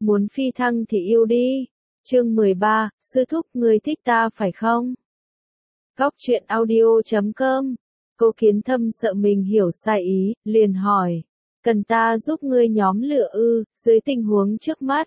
muốn phi thăng thì yêu đi. Chương 13, sư thúc ngươi thích ta phải không? Góc truyện audio.com. Cô Kiến Thâm sợ mình hiểu sai ý, liền hỏi. Cần ta giúp ngươi nhóm lửa ư, dưới tình huống trước mắt.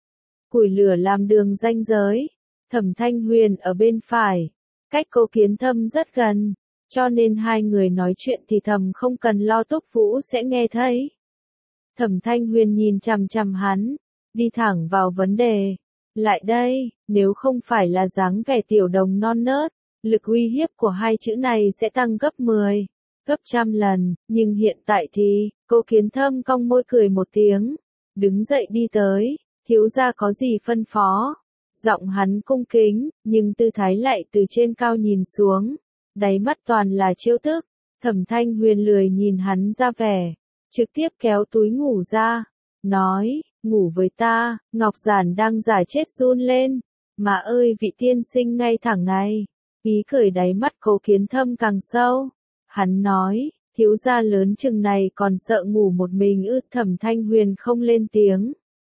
Củi lửa làm đường ranh giới. Thẩm Thanh Huyền ở bên phải. Cách Cô Kiến Thâm rất gần. Cho nên hai người nói chuyện thì thầm không cần lo Túc Vũ sẽ nghe thấy. Thẩm Thanh Huyền nhìn chằm chằm hắn. Đi thẳng vào vấn đề. Lại đây, nếu không phải là dáng vẻ tiểu đồng non nớt, lực uy hiếp của hai chữ này sẽ tăng gấp 10, gấp trăm lần, nhưng hiện tại thì, Cô Kiến Thâm cong môi cười một tiếng, đứng dậy đi tới, thiếu gia có gì phân phó. Giọng hắn cung kính, nhưng tư thái lại từ trên cao nhìn xuống, đáy mắt toàn là trêu tức. Thẩm Thanh Huyền lười nhìn hắn ra vẻ, trực tiếp kéo túi ngủ ra, nói, ngủ với ta. Ngọc Giản đang giả chết run lên, mà ơi vị tiên sinh ngay thẳng này. Ý cười đáy mắt Cô Kiến Thâm càng sâu. Hắn nói, thiếu gia lớn chừng này còn sợ ngủ một mình ư? Thẩm Thanh Huyền không lên tiếng,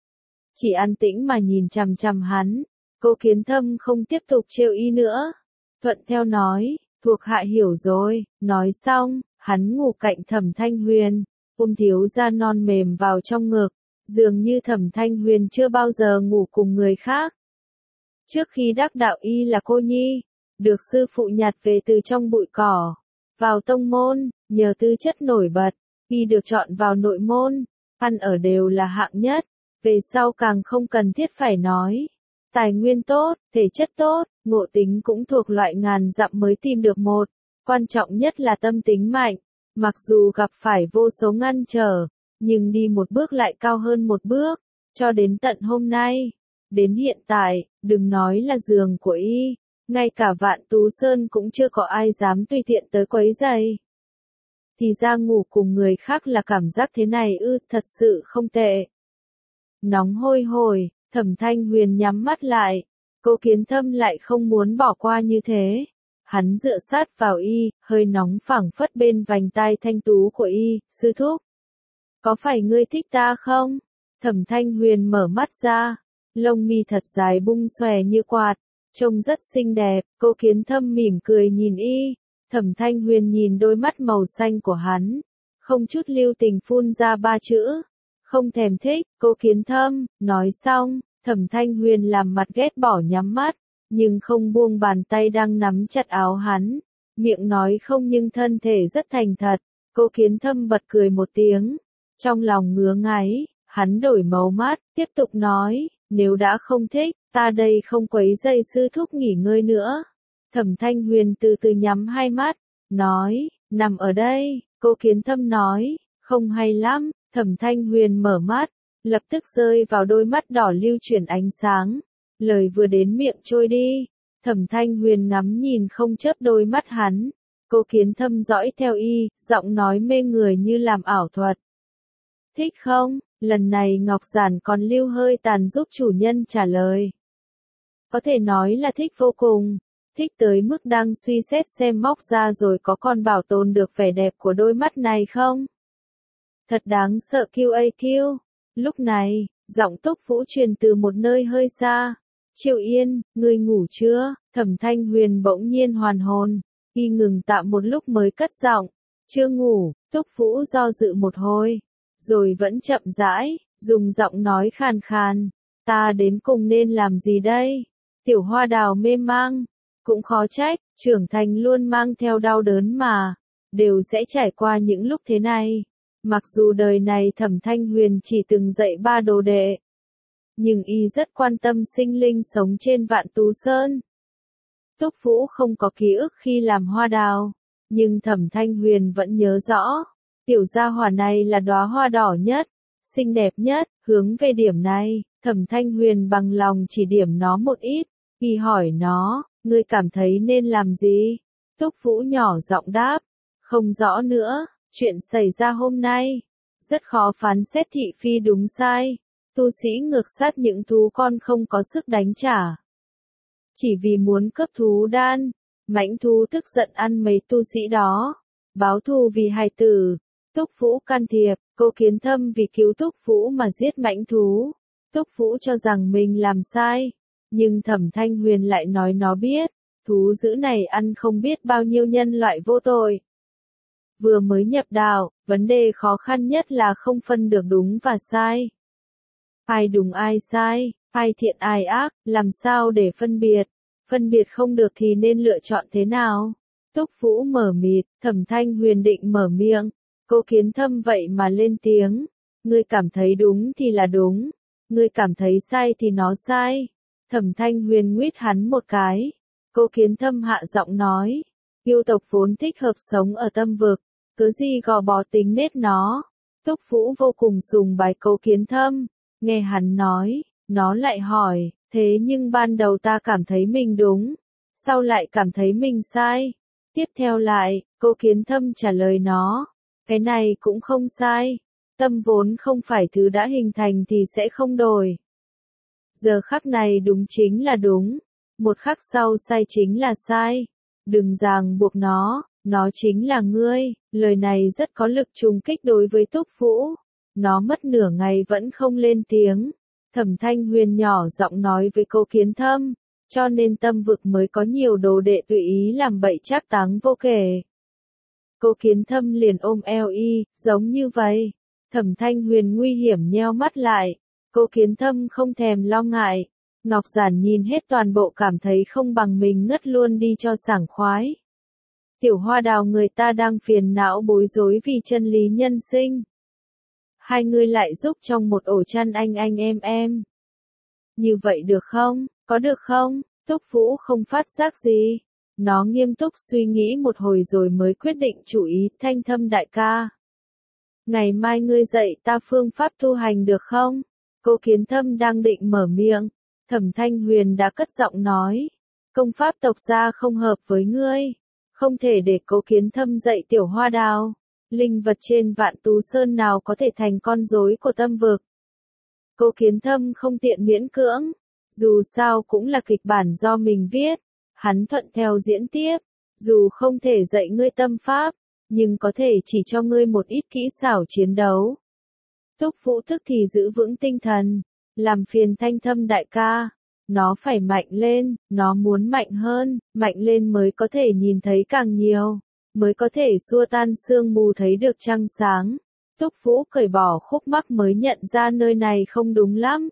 chỉ an tĩnh mà nhìn chằm chằm hắn. Cô Kiến Thâm không tiếp tục trêu y nữa, thuận theo nói, thuộc hạ hiểu rồi. Nói xong, hắn ngủ cạnh Thẩm Thanh Huyền, ôm thiếu gia non mềm vào trong ngực, dường như Thẩm Thanh Huyền chưa bao giờ ngủ cùng người khác. Trước khi đắc đạo y là cô nhi, được sư phụ nhặt về từ trong bụi cỏ, vào tông môn, nhờ tư chất nổi bật, y được chọn vào nội môn, ăn ở đều là hạng nhất, về sau càng không cần thiết phải nói. Tài nguyên tốt, thể chất tốt, ngộ tính cũng thuộc loại ngàn dặm mới tìm được một, quan trọng nhất là tâm tính mạnh, mặc dù gặp phải vô số ngăn trở, nhưng đi một bước lại cao hơn một bước, cho đến tận hôm nay. Đến hiện tại, đừng nói là giường của y, ngay cả Vạn Tú Sơn cũng chưa có ai dám tùy tiện tới quấy rầy. Thì ra ngủ cùng người khác là cảm giác thế này ư? Thật sự không tệ. Nóng hôi hổi, Thẩm Thanh Huyền nhắm mắt lại, Cô Kiến Thâm lại không muốn bỏ qua như thế. Hắn dựa sát vào y, hơi nóng phảng phất bên vành tai thanh tú của y. Sư thúc, có phải ngươi thích ta không? Thẩm Thanh Huyền mở mắt ra, lông mi thật dài bung xòe như quạt, trông rất xinh đẹp. Cô Kiến Thâm mỉm cười nhìn y. Thẩm Thanh Huyền nhìn đôi mắt màu xanh của hắn, không chút lưu tình phun ra ba chữ, không thèm thích. Cô Kiến Thâm, nói xong, Thẩm Thanh Huyền làm mặt ghét bỏ nhắm mắt, nhưng không buông bàn tay đang nắm chặt áo hắn, miệng nói không nhưng thân thể rất thành thật. Cô Kiến Thâm bật cười một tiếng, trong lòng ngứa ngáy, hắn đổi màu mắt, tiếp tục nói, nếu đã không thích, ta đây không quấy rầy sư thúc nghỉ ngơi nữa. Thẩm Thanh Huyền từ từ nhắm hai mắt, nói, nằm ở đây. Cô Kiến Thâm nói, không hay lắm. Thẩm Thanh Huyền mở mắt, lập tức rơi vào đôi mắt đỏ lưu chuyển ánh sáng. Lời vừa đến miệng trôi đi, Thẩm Thanh Huyền ngắm nhìn không chớp đôi mắt hắn. Cô Kiến Thâm dõi theo y, giọng nói mê người như làm ảo thuật. Thích không? Lần này Ngọc Giản còn lưu hơi tàn giúp chủ nhân trả lời. Có thể nói là thích vô cùng, thích tới mức đang suy xét xem móc ra rồi có còn bảo tồn được vẻ đẹp của đôi mắt này không? Thật đáng sợ QAQ. Lúc này, giọng Túc Vũ truyền từ một nơi hơi xa. Triệu Yên, ngươi ngủ chưa? Thẩm Thanh Huyền bỗng nhiên hoàn hồn, y ngừng tạm một lúc mới cất giọng. Chưa ngủ. Túc Vũ do dự một hồi, rồi vẫn chậm rãi, dùng giọng nói khàn khàn. Ta đến cùng nên làm gì đây? Tiểu Hoa Đào mê mang, cũng khó trách, trưởng thành luôn mang theo đau đớn mà, đều sẽ trải qua những lúc thế này. Mặc dù đời này Thẩm Thanh Huyền chỉ từng dạy 3 đồ đệ, nhưng y rất quan tâm sinh linh sống trên Vạn Tú Sơn. Túc Vũ không có ký ức khi làm hoa đào, nhưng Thẩm Thanh Huyền vẫn nhớ rõ, tiểu gia hỏa này là đóa hoa đỏ nhất, xinh đẹp nhất. Hướng về điểm này, Thẩm Thanh Huyền bằng lòng chỉ điểm nó một ít. Y hỏi nó, ngươi cảm thấy nên làm gì? Túc Vũ nhỏ giọng đáp, không rõ nữa. Chuyện xảy ra hôm nay, rất khó phán xét thị phi đúng sai. Tu sĩ ngược sát những thú con không có sức đánh trả, chỉ vì muốn cướp thú đan. Mãnh thú tức giận ăn mấy tu sĩ đó, báo thù vì hài tử. Túc Vũ can thiệp, Cô Kiến Thâm vì cứu Túc Vũ mà giết mãnh thú. Túc Vũ cho rằng mình làm sai, nhưng Thẩm Thanh Huyền lại nói nó biết, thú dữ này ăn không biết bao nhiêu nhân loại vô tội. Vừa mới nhập đạo, vấn đề khó khăn nhất là không phân được đúng và sai. Ai đúng ai sai, ai thiện ai ác, làm sao để phân biệt? Phân biệt không được thì nên lựa chọn thế nào? Túc Vũ mở mịt, Thẩm Thanh Huyền định mở miệng. Cô Kiến Thâm vậy mà lên tiếng. Ngươi cảm thấy đúng thì là đúng. Ngươi cảm thấy sai thì nó sai. Thẩm Thanh Huyền nguyết hắn một cái. Cô Kiến Thâm hạ giọng nói. Yêu tộc vốn thích hợp sống ở tâm vực. Cứ gì gò bó tính nết nó. Túc Vũ vô cùng sùng bái Cô Kiến Thâm. Nghe hắn nói, nó lại hỏi. Thế nhưng ban đầu ta cảm thấy mình đúng. Sau lại cảm thấy mình sai. Tiếp theo lại, Cô Kiến Thâm trả lời nó. Cái này cũng không sai. Tâm vốn không phải thứ đã hình thành thì sẽ không đổi. Giờ khắc này đúng chính là đúng. Một khắc sau sai chính là sai. Đừng ràng buộc nó chính là ngươi. Lời này rất có lực trùng kích đối với Túc Vũ. Nó mất nửa ngày vẫn không lên tiếng. Thẩm Thanh Huyền nhỏ giọng nói với Cô Kiến Thâm. Cho nên tâm vực mới có nhiều đồ đệ tùy ý làm bậy trác táng vô kể. Cô Kiến Thâm liền ôm eo y, giống như vậy. Thẩm Thanh Huyền nguy hiểm nheo mắt lại. Cô Kiến Thâm không thèm lo ngại. Ngọc Giản nhìn hết toàn bộ cảm thấy không bằng mình ngất luôn đi cho sảng khoái. Tiểu Hoa Đào người ta đang phiền não bối rối vì chân lý nhân sinh. Hai người lại giúp trong một ổ chăn anh em. Như vậy được không? Có được không? Túc Vũ không phát giác gì. Nó nghiêm túc suy nghĩ một hồi rồi mới quyết định chủ ý. Thanh Thâm đại ca. Ngày mai ngươi dạy ta phương pháp tu hành được không? Cô Kiến Thâm đang định mở miệng. Thẩm Thanh Huyền đã cất giọng nói. Công pháp tộc gia không hợp với ngươi. Không thể để Cô Kiến Thâm dạy Tiểu Hoa Đào. Linh vật trên Vạn Tú Sơn nào có thể thành con rối của tâm vực. Cô Kiến Thâm không tiện miễn cưỡng. Dù sao cũng là kịch bản do mình viết. Hắn thuận theo diễn tiếp. Dù không thể dạy ngươi tâm pháp, nhưng có thể chỉ cho ngươi một ít kỹ xảo chiến đấu. Túc Vũ tức thì giữ vững tinh thần. Làm phiền Thanh Thâm đại ca. Nó phải mạnh lên, nó muốn mạnh hơn, mạnh lên mới có thể nhìn thấy càng nhiều. Mới có thể xua tan sương mù thấy được trăng sáng. Túc Vũ cởi bỏ khúc mắc mới nhận ra nơi này không đúng lắm.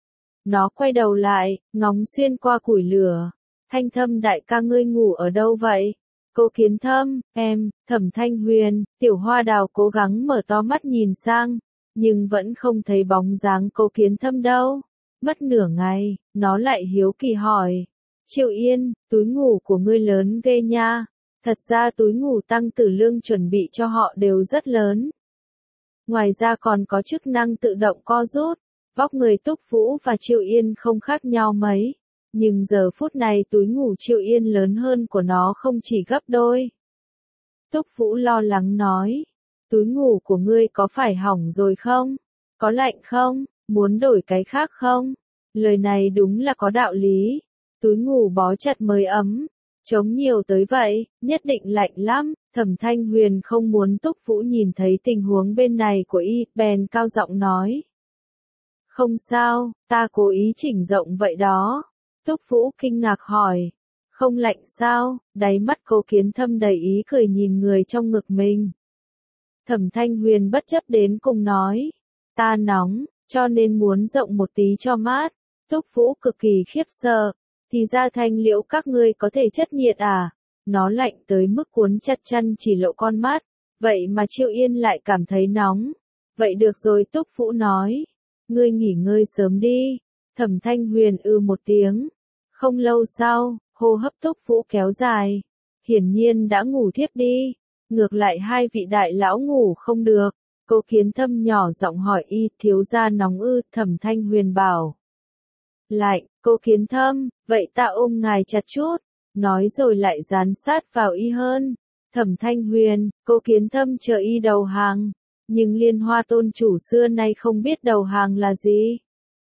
Nó quay đầu lại, ngóng xuyên qua củi lửa. Thanh Thâm đại ca ngươi ngủ ở đâu vậy? Cô Kiến Thâm, em, Thẩm Thanh Huyền, Tiểu Hoa Đào cố gắng mở to mắt nhìn sang, nhưng vẫn không thấy bóng dáng Cô Kiến Thâm đâu. Mất nửa ngày, nó lại hiếu kỳ hỏi. Triệu Yên, túi ngủ của ngươi lớn ghê nha. Thật ra túi ngủ tăng tử lương chuẩn bị cho họ đều rất lớn. Ngoài ra còn có chức năng tự động co rút. Vóc người Túc Vũ và Triệu Yên không khác nhau mấy. Nhưng giờ phút này túi ngủ Triệu Yên lớn hơn của nó không chỉ gấp đôi. Túc Vũ lo lắng nói. Túi ngủ của ngươi có phải hỏng rồi không? Có lạnh không? Muốn đổi cái khác không? Lời này đúng là có đạo lý. Túi ngủ bó chặt mới ấm. Chống nhiều tới vậy, nhất định lạnh lắm. Thẩm Thanh Huyền không muốn Túc Vũ nhìn thấy tình huống bên này của y, bèn cao giọng nói. Không sao, ta cố ý chỉnh rộng vậy đó. Túc Vũ kinh ngạc hỏi. Không lạnh sao? Đáy mắt Cô Kiến Thâm đầy ý cười nhìn người trong ngực mình. Thẩm Thanh Huyền bất chấp đến cùng nói. Ta nóng, cho nên muốn rộng một tí cho mát. Túc Vũ cực kỳ khiếp sợ. Thì ra Thanh Liễu các ngươi có thể chất nhiệt à? Nó lạnh tới mức cuốn chặt chăn chỉ lộ con mắt. Vậy mà Triệu Yên lại cảm thấy nóng. Vậy được rồi, Túc Vũ nói. Ngươi nghỉ ngơi sớm đi. Thẩm Thanh Huyền một tiếng. Không lâu sau, hô hấp Túc Vũ kéo dài. Hiển nhiên đã ngủ thiếp đi. Ngược lại hai vị đại lão ngủ không được. Cô Kiến Thâm nhỏ giọng hỏi y, thiếu gia nóng ư? Thẩm Thanh Huyền bảo. Lạnh. Cô Kiến Thâm, vậy ta ôm ngài chặt chút. Nói rồi lại dán sát vào y hơn. Thẩm Thanh Huyền, Cô Kiến Thâm chờ y đầu hàng. Nhưng Liên Hoa tôn chủ xưa nay không biết đầu hàng là gì.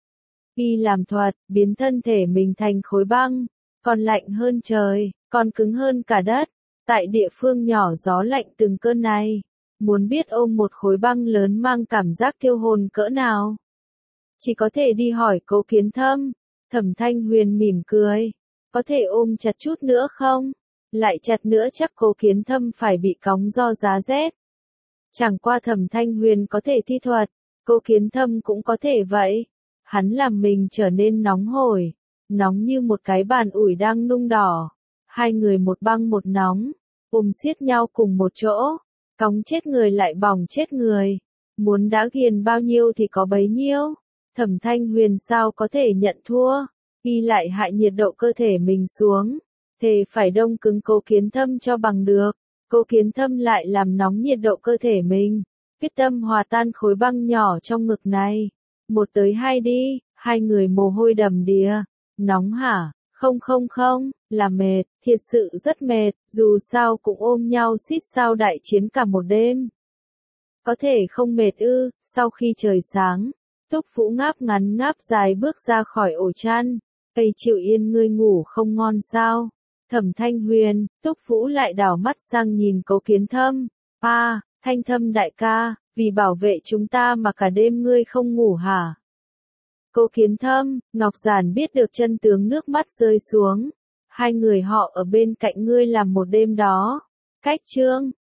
Y làm thuật, biến thân thể mình thành khối băng. Còn lạnh hơn trời, còn cứng hơn cả đất. Tại địa phương nhỏ gió lạnh từng cơn này. Muốn biết ôm một khối băng lớn mang cảm giác thiêu hồn cỡ nào. chỉ có thể đi hỏi Cố Kiến Thâm. Thẩm Thanh Huyền mỉm cười. Có thể ôm chặt chút nữa không? Lại chặt nữa chắc Cố Kiến Thâm phải bị cóng do giá rét. Chẳng qua Thẩm Thanh Huyền có thể thi thuật, Cố Kiến Thâm cũng có thể vậy. Hắn làm mình trở nên nóng hổi, nóng như một cái bàn ủi đang nung đỏ. Hai người một băng một nóng, ôm siết nhau cùng một chỗ, cóng chết người lại bỏng chết người. Muốn đã ghiền bao nhiêu thì có bấy nhiêu. Thẩm Thanh Huyền sao có thể nhận thua, y lại hại nhiệt độ cơ thể mình xuống, thề phải đông cứng Cố Kiến Thâm cho bằng được. Cố Kiến Thâm lại làm nóng nhiệt độ cơ thể mình, quyết tâm hòa tan khối băng nhỏ trong ngực này. Một tới hai đi, hai người mồ hôi đầm đìa. Nóng hả? Không, là mệt, thiệt sự rất mệt, dù sao cũng ôm nhau xít sao đại chiến cả một đêm. Có thể không mệt ư? Sau khi trời sáng, Túc Vũ ngáp ngắn ngáp dài bước ra khỏi ổ chăn. Cây Triệu Yên ngươi ngủ không ngon sao? Thẩm Thanh Huyền, Túc Vũ lại đảo mắt sang nhìn Cố Kiến Thâm. Thanh Thâm đại ca, vì bảo vệ chúng ta mà cả đêm ngươi không ngủ hả? Cố Kiến Thâm, Ngọc Giản biết được chân tướng nước mắt rơi xuống. Hai người họ ở bên cạnh ngươi làm một đêm đó. Cách chương